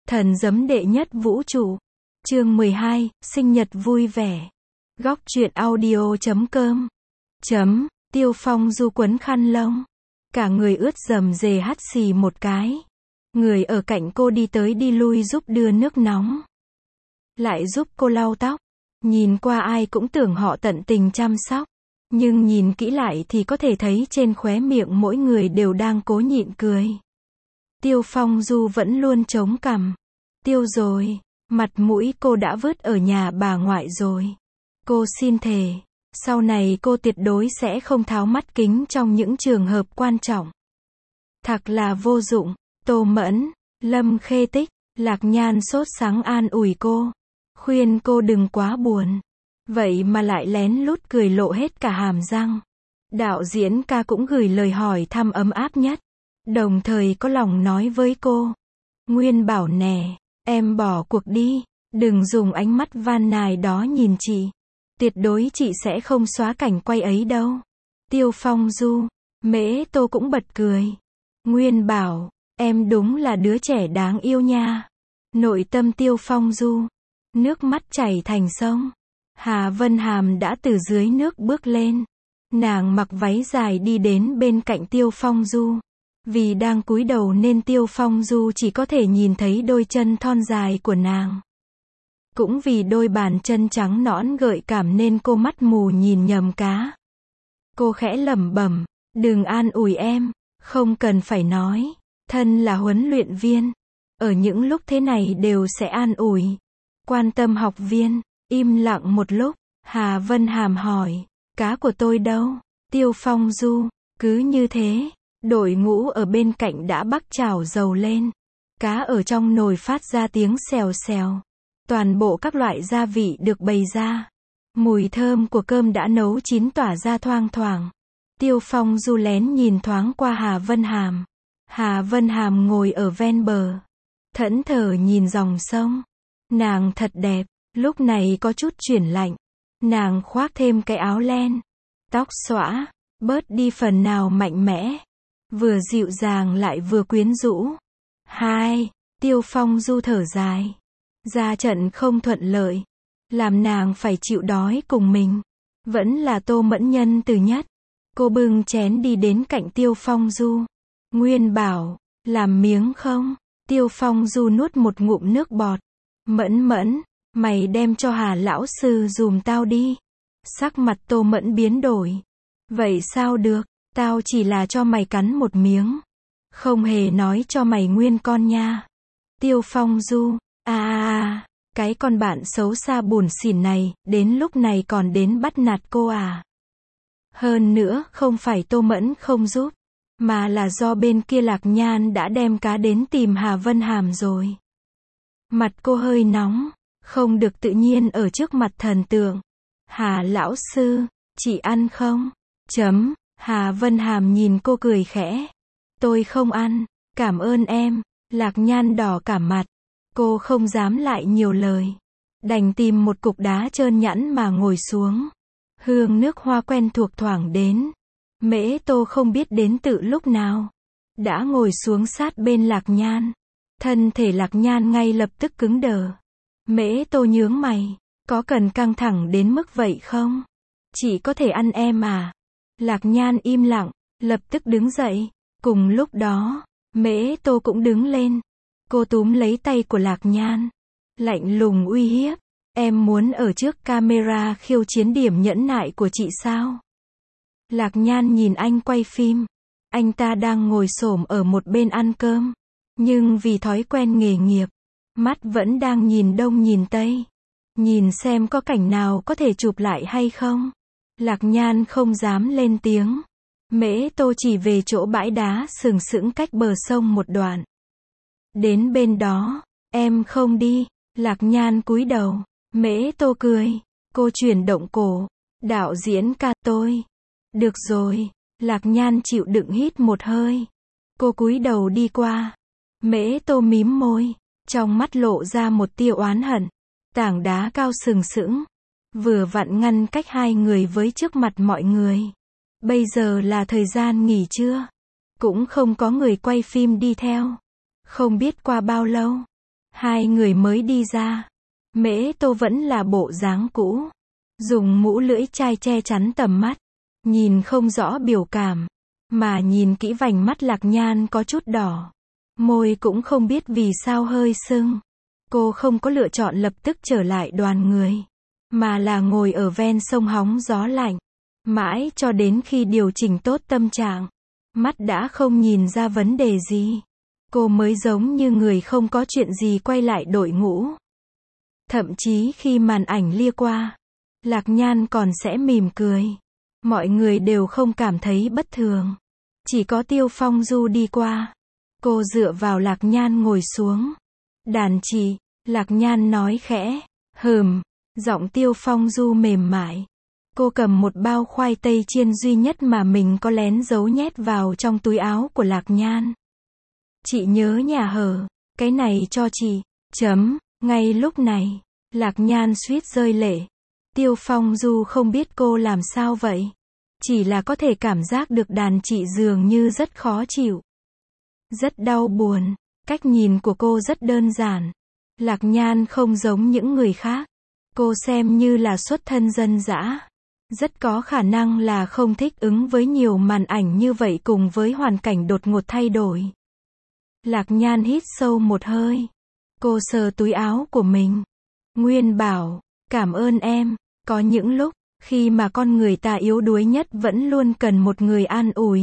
Thần giấm đệ nhất vũ trụ. Chương 12, sinh nhật vui vẻ. Góc truyện audio.com. Tiêu Phong Du quấn khăn lông. Cả người ướt rầm rề hắt xì một cái. Người ở cạnh cô đi tới đi lui giúp đưa nước nóng. Lại giúp cô lau tóc. Nhìn qua ai cũng tưởng họ tận tình chăm sóc. Nhưng nhìn kỹ lại thì có thể thấy trên khóe miệng mỗi người đều đang cố nhịn cười. Tiêu Phong Du vẫn luôn chống cằm. Tiêu rồi, mặt mũi cô đã vứt ở nhà bà ngoại rồi. Cô xin thề, sau này cô tuyệt đối sẽ không tháo mắt kính trong những trường hợp quan trọng. Thật là vô dụng. Tô Mẫn, Lâm Khê Tích, Lạc Nhan sốt sắng an ủi cô. Khuyên cô đừng quá buồn. Vậy mà lại lén lút cười lộ hết cả hàm răng. Đạo diễn ca cũng gửi lời hỏi thăm ấm áp nhất. Đồng thời có lòng nói với cô. Nguyên bảo nè, em bỏ cuộc đi. Đừng dùng ánh mắt van nài đó nhìn chị. Tuyệt đối chị sẽ không xóa cảnh quay ấy đâu. Tiêu Phong Du, Mễ Tô cũng bật cười. Nguyên bảo, em đúng là đứa trẻ đáng yêu nha. Nội tâm Tiêu Phong Du, nước mắt chảy thành sông. Hà Vân Hàm đã từ dưới nước bước lên. Nàng mặc váy dài đi đến bên cạnh Tiêu Phong Du. Vì đang cúi đầu nên Tiêu Phong Du chỉ có thể nhìn thấy đôi chân thon dài của nàng. Cũng vì đôi bàn chân trắng nõn gợi cảm nên cô mắt mù nhìn nhầm cá. Cô khẽ lẩm bẩm, đừng an ủi em, không cần phải nói, thân là huấn luyện viên. Ở những lúc thế này đều sẽ an ủi, quan tâm học viên. Im lặng một lúc, Hà Vân Hàm hỏi, cá của tôi đâu? Tiêu Phong Du, cứ như thế, đội ngũ ở bên cạnh đã bắc chảo dầu lên. Cá ở trong nồi phát ra tiếng xèo xèo. Toàn bộ các loại gia vị được bày ra. Mùi thơm của cơm đã nấu chín tỏa ra thoang thoảng. Tiêu Phong Du lén nhìn thoáng qua Hà Vân Hàm. Hà Vân Hàm ngồi ở ven bờ. Thẫn thờ nhìn dòng sông. Nàng thật đẹp. Lúc này có chút chuyển lạnh. Nàng khoác thêm cái áo len. Tóc xõa, bớt đi phần nào mạnh mẽ. Vừa dịu dàng lại vừa quyến rũ. Tiêu Phong Du thở dài. Ra trận không thuận lợi. Làm nàng phải chịu đói cùng mình. Vẫn là Tô Mẫn nhân từ nhất. Cô bưng chén đi đến cạnh Tiêu Phong Du. Nguyên bảo, làm miếng không? Tiêu Phong Du nuốt một ngụm nước bọt. Mẫn, mày đem cho Hà lão sư dùm tao đi. Sắc mặt Tô Mẫn biến đổi. Vậy sao được, tao chỉ là cho mày cắn một miếng. Không hề nói cho mày nguyên con nha. Tiêu Phong Du, cái con bạn xấu xa buồn xỉn này, đến lúc này còn đến bắt nạt cô à. Hơn nữa, không phải Tô Mẫn không giúp, mà là do bên kia Lạc Nhan đã đem cá đến tìm Hà Vân Hàm rồi. Mặt cô hơi nóng, không được tự nhiên ở trước mặt thần tượng. Hà lão sư, chị ăn không? Hà Vân Hàm nhìn cô cười khẽ. Tôi không ăn, cảm ơn em. Lạc Nhan đỏ cả mặt. Cô không dám lại nhiều lời. Đành tìm một cục đá trơn nhẵn mà ngồi xuống. Hương nước hoa quen thuộc thoảng đến. Mễ Tô không biết đến từ lúc nào. Đã ngồi xuống sát bên Lạc Nhan. Thân thể Lạc Nhan ngay lập tức cứng đờ. Mễ Tô nhướng mày. Có cần căng thẳng đến mức vậy không? Chỉ có thể ăn em à? Lạc Nhan im lặng, lập tức đứng dậy. Cùng lúc đó, Mễ Tô cũng đứng lên. Cô túm lấy tay của Lạc Nhan. Lạnh lùng uy hiếp. Em muốn ở trước camera khiêu chiến điểm nhẫn nại của chị sao? Lạc Nhan nhìn anh quay phim. Anh ta đang ngồi xổm ở một bên ăn cơm. Nhưng vì thói quen nghề nghiệp, mắt vẫn đang nhìn đông nhìn tây. Nhìn xem có cảnh nào có thể chụp lại hay không. Lạc Nhan không dám lên tiếng. Mễ Tô chỉ về chỗ bãi đá sừng sững cách bờ sông một đoạn. Đến bên đó, em không đi. Lạc Nhan cúi đầu. Mễ Tô cười. Cô chuyển động cổ. Đạo diễn ca tôi. Được rồi. Lạc Nhan chịu đựng hít một hơi. Cô cúi đầu đi qua. Mễ Tô mím môi. Trong mắt lộ ra một tia oán hận. Tảng đá cao sừng sững. Vừa vặn ngăn cách hai người với trước mặt mọi người. Bây giờ là thời gian nghỉ trưa. Cũng không có người quay phim đi theo. Không biết qua bao lâu, Hai người mới đi ra. Mễ Tô vẫn là bộ dáng cũ. Dùng mũ lưỡi chai che chắn tầm mắt. Nhìn không rõ biểu cảm. Mà nhìn kỹ vành mắt Lạc Nhan có chút đỏ. Môi cũng không biết vì sao hơi sưng. Cô không có lựa chọn lập tức trở lại đoàn người. Mà là ngồi ở ven sông hóng gió lạnh. Mãi cho đến khi điều chỉnh tốt tâm trạng. Mắt đã không nhìn ra vấn đề gì. Cô mới giống như người không có chuyện gì quay lại đội ngũ. Thậm chí khi màn ảnh lia qua, Lạc Nhan còn sẽ mỉm cười. Mọi người đều không cảm thấy bất thường. Chỉ có Tiêu Phong Du đi qua. Cô dựa vào Lạc Nhan ngồi xuống. Đàn chị, Lạc Nhan nói khẽ. Giọng Tiêu Phong Du mềm mại. Cô cầm một bao khoai tây chiên duy nhất mà mình có lén giấu nhét vào trong túi áo của Lạc Nhan. Chị nhớ nhà hờ, cái này cho chị. Ngay lúc này, Lạc Nhan suýt rơi lệ. Tiêu Phong Du không biết cô làm sao vậy. Chỉ là có thể cảm giác được đàn chị dường như rất khó chịu. Rất đau buồn. Cách nhìn của cô rất đơn giản. Lạc Nhan không giống những người khác. Cô xem như là xuất thân dân dã. Rất có khả năng là không thích ứng với nhiều màn ảnh như vậy cùng với hoàn cảnh đột ngột thay đổi. Lạc Nhan hít sâu một hơi. Cô sờ túi áo của mình. Nguyên bảo, cảm ơn em. Có những lúc, khi mà con người ta yếu đuối nhất vẫn luôn cần một người an ủi.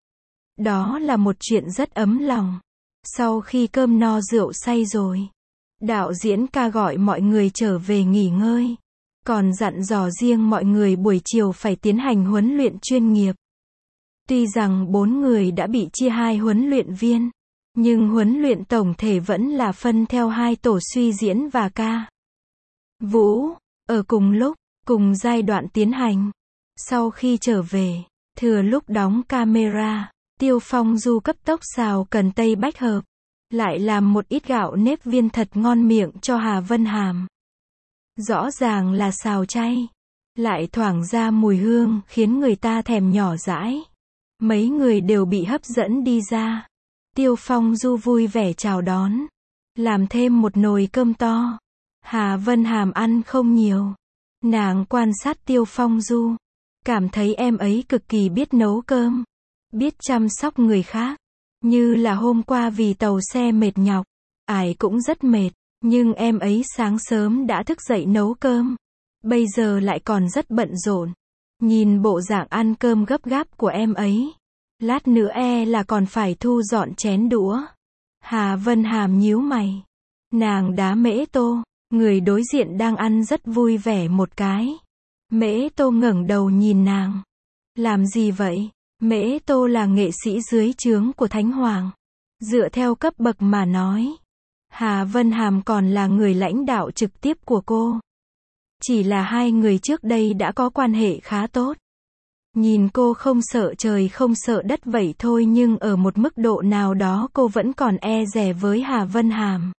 Đó là một chuyện rất ấm lòng. Sau khi cơm no rượu say rồi, đạo diễn ca gọi mọi người trở về nghỉ ngơi. Còn dặn dò riêng mọi người buổi chiều phải tiến hành huấn luyện chuyên nghiệp. Tuy rằng 4 người đã bị chia 2 huấn luyện viên, nhưng huấn luyện tổng thể vẫn là phân theo 2 tổ suy diễn và ca vũ, ở cùng lúc, cùng giai đoạn tiến hành. Sau khi trở về, thừa lúc đóng camera, Tiêu Phong Du cấp tốc xào cần tây bách hợp, lại làm một ít gạo nếp viên thật ngon miệng cho Hà Vân Hàm. Rõ ràng là xào chay, lại thoảng ra mùi hương khiến người ta thèm nhỏ dãi. Mấy người đều bị hấp dẫn đi ra. Tiêu Phong Du vui vẻ chào đón, làm thêm một nồi cơm to. Hà Vân Hàm ăn không nhiều. Nàng quan sát Tiêu Phong Du, cảm thấy em ấy cực kỳ biết nấu cơm, biết chăm sóc người khác. Như là hôm qua vì tàu xe mệt nhọc, ải cũng rất mệt, nhưng em ấy sáng sớm đã thức dậy nấu cơm. Bây giờ lại còn rất bận rộn. Nhìn bộ dạng ăn cơm gấp gáp của em ấy, lát nữa là còn phải thu dọn chén đũa. Hà Vân Hàm nhíu mày. Nàng đá Mễ Tô, người đối diện đang ăn rất vui vẻ một cái. Mễ Tô ngẩng đầu nhìn nàng. Làm gì vậy? Mễ Tô là nghệ sĩ dưới trướng của Thánh Hoàng. Dựa theo cấp bậc mà nói, Hà Vân Hàm còn là người lãnh đạo trực tiếp của cô. Chỉ là hai người trước đây đã có quan hệ khá tốt. Nhìn cô không sợ trời không sợ đất vậy thôi, nhưng ở một mức độ nào đó cô vẫn còn e dè với Hà Vân Hàm.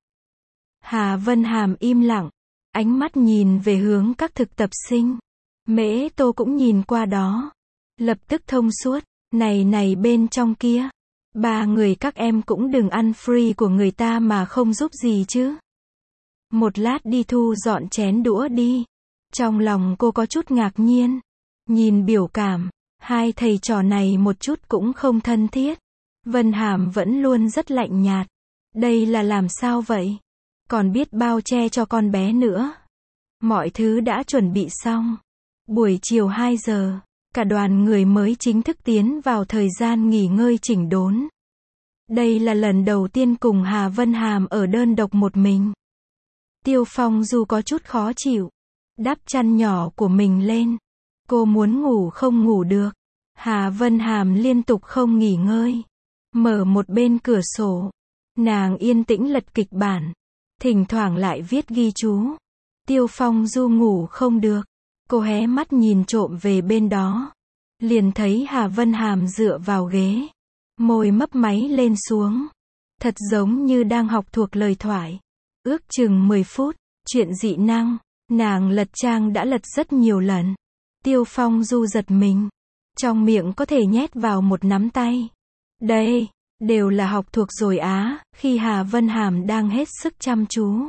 Hà Vân Hàm im lặng, ánh mắt nhìn về hướng các thực tập sinh. Mễ Tô cũng nhìn qua đó, lập tức thông suốt. Này bên trong kia, 3 người các em cũng đừng ăn free của người ta mà không giúp gì chứ. Một lát đi thu dọn chén đũa đi. Trong lòng cô có chút ngạc nhiên. Nhìn biểu cảm, hai thầy trò này một chút cũng không thân thiết. Vân Hàm vẫn luôn rất lạnh nhạt. Đây là làm sao vậy? Còn biết bao che cho con bé nữa. Mọi thứ đã chuẩn bị xong. Buổi chiều 2 giờ, cả đoàn người mới chính thức tiến vào thời gian nghỉ ngơi chỉnh đốn. Đây là lần đầu tiên cùng Hà Vân Hàm ở đơn độc một mình. Tiêu Phong Du có chút khó chịu, đắp chăn nhỏ của mình lên. Cô muốn ngủ không ngủ được. Hà Vân Hàm liên tục không nghỉ ngơi. Mở một bên cửa sổ. Nàng yên tĩnh lật kịch bản. Thỉnh thoảng lại viết ghi chú. Tiêu Phong Du ngủ không được. Cô hé mắt nhìn trộm về bên đó. Liền thấy Hà Vân Hàm dựa vào ghế. Môi mấp máy lên xuống. Thật giống như đang học thuộc lời thoại. Ước chừng 10 phút. Chuyện dị năng. Nàng lật trang đã lật rất nhiều lần. Tiêu Phong Du giật mình. Trong miệng có thể nhét vào một nắm tay. Đây, Đều là học thuộc rồi á, khi Hà Vân Hàm đang hết sức chăm chú.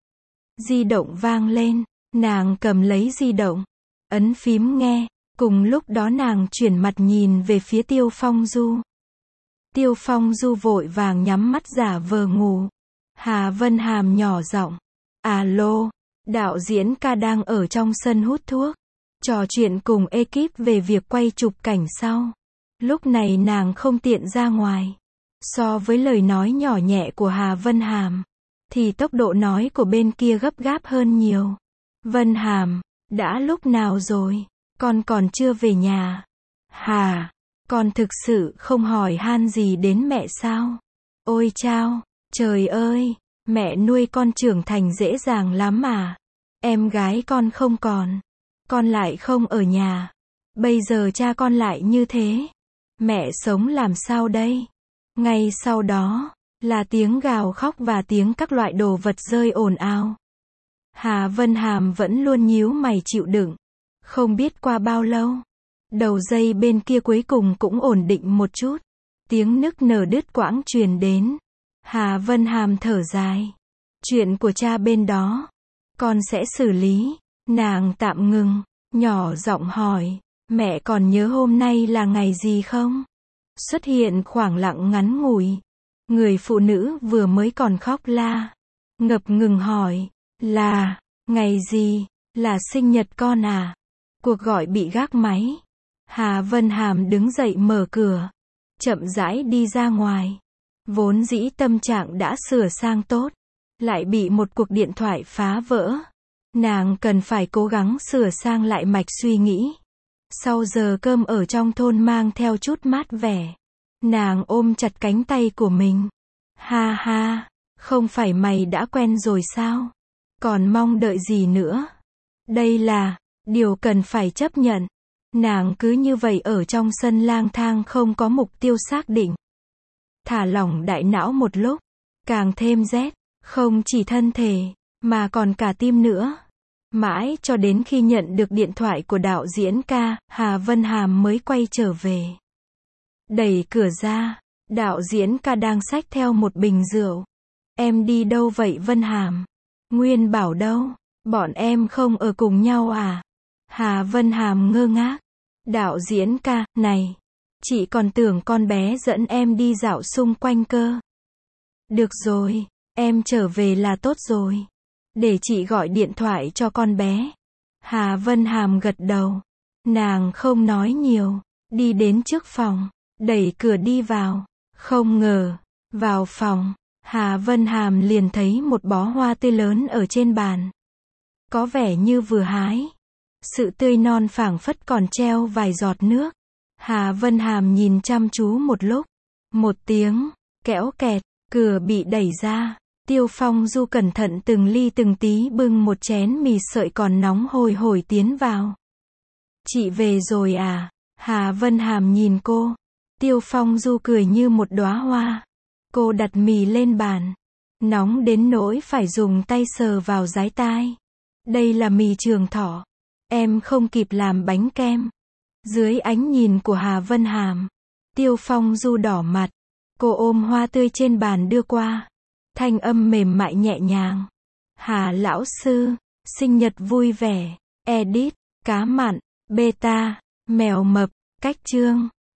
Di động vang lên, nàng cầm lấy di động, ấn phím nghe, cùng lúc đó nàng chuyển mặt nhìn về phía Tiêu Phong Du. Tiêu Phong Du vội vàng nhắm mắt giả vờ ngủ. Hà Vân Hàm nhỏ giọng, alo, đạo diễn ca đang ở trong sân hút thuốc, trò chuyện cùng ekip về việc quay chụp cảnh sau. Lúc này nàng không tiện ra ngoài. So với lời nói nhỏ nhẹ của Hà Vân Hàm, thì tốc độ nói của bên kia gấp gáp hơn nhiều. Vân Hàm, đã lúc nào rồi? Con còn chưa về nhà. Hà, con thực sự không hỏi han gì đến mẹ sao? Ôi chao, trời ơi, mẹ nuôi con trưởng thành dễ dàng lắm mà. Em gái con không còn, con lại không ở nhà. Bây giờ cha con lại như thế. Mẹ sống làm sao đây? Ngay sau đó, là tiếng gào khóc và tiếng các loại đồ vật rơi ồn ào. Hà Vân Hàm vẫn luôn nhíu mày chịu đựng. Không biết qua bao lâu, đầu dây bên kia cuối cùng cũng ổn định một chút. Tiếng nức nở đứt quãng truyền đến. Hà Vân Hàm thở dài. Chuyện của cha bên đó, con sẽ xử lý. Nàng tạm ngừng, nhỏ giọng hỏi, mẹ còn nhớ hôm nay là ngày gì không? Xuất hiện khoảng lặng ngắn ngủi. Người phụ nữ vừa mới còn khóc la, ngập ngừng hỏi, là, ngày gì, là sinh nhật con à? Cuộc gọi bị gác máy. Hà Vân Hàm đứng dậy mở cửa, chậm rãi đi ra ngoài. Vốn dĩ tâm trạng đã sửa sang tốt, lại bị một cuộc điện thoại phá vỡ. Nàng cần phải cố gắng sửa sang lại mạch suy nghĩ. Sau giờ cơm ở trong thôn mang theo chút mát vẻ, nàng ôm chặt cánh tay của mình. Ha ha, không phải mày đã quen rồi sao? Còn mong đợi gì nữa? Đây là điều cần phải chấp nhận. Nàng cứ như vậy ở trong sân lang thang không có mục tiêu xác định. Thả lỏng đại não một lúc, càng thêm rét, không chỉ thân thể, mà còn cả tim nữa. Mãi cho đến khi nhận được điện thoại của đạo diễn ca, Hà Vân Hàm mới quay trở về. Đẩy cửa ra, đạo diễn ca đang xách theo một bình rượu. Em đi đâu vậy Vân Hàm? Nguyên bảo đâu? Bọn em không ở cùng nhau à? Hà Vân Hàm ngơ ngác. Đạo diễn ca, này, chị còn tưởng con bé dẫn em đi dạo xung quanh cơ. Được rồi, em trở về là tốt rồi. Để chị gọi điện thoại cho con bé. Hà Vân Hàm gật đầu. Nàng không nói nhiều, đi đến trước phòng, đẩy cửa đi vào. Không ngờ, vào phòng, Hà Vân Hàm liền thấy một bó hoa tươi lớn ở trên bàn. Có vẻ như vừa hái. Sự tươi non phảng phất còn treo vài giọt nước. Hà Vân Hàm nhìn chăm chú một lúc. Một tiếng, kẽo kẹt, cửa bị đẩy ra. Tiêu Phong Du cẩn thận từng ly từng tí bưng một chén mì sợi còn nóng hôi hổi tiến vào. Chị về rồi à? Hà Vân Hàm nhìn cô. Tiêu Phong Du cười như một đóa hoa. Cô đặt mì lên bàn. Nóng đến nỗi phải dùng tay sờ vào dái tai. Đây là mì Trường Thọ. Em không kịp làm bánh kem. Dưới ánh nhìn của Hà Vân Hàm, Tiêu Phong Du đỏ mặt. Cô ôm hoa tươi trên bàn đưa qua. Thanh âm mềm mại nhẹ nhàng. Hà lão sư, sinh nhật vui vẻ. Edit, cá mặn, beta, mèo mập, cách chương.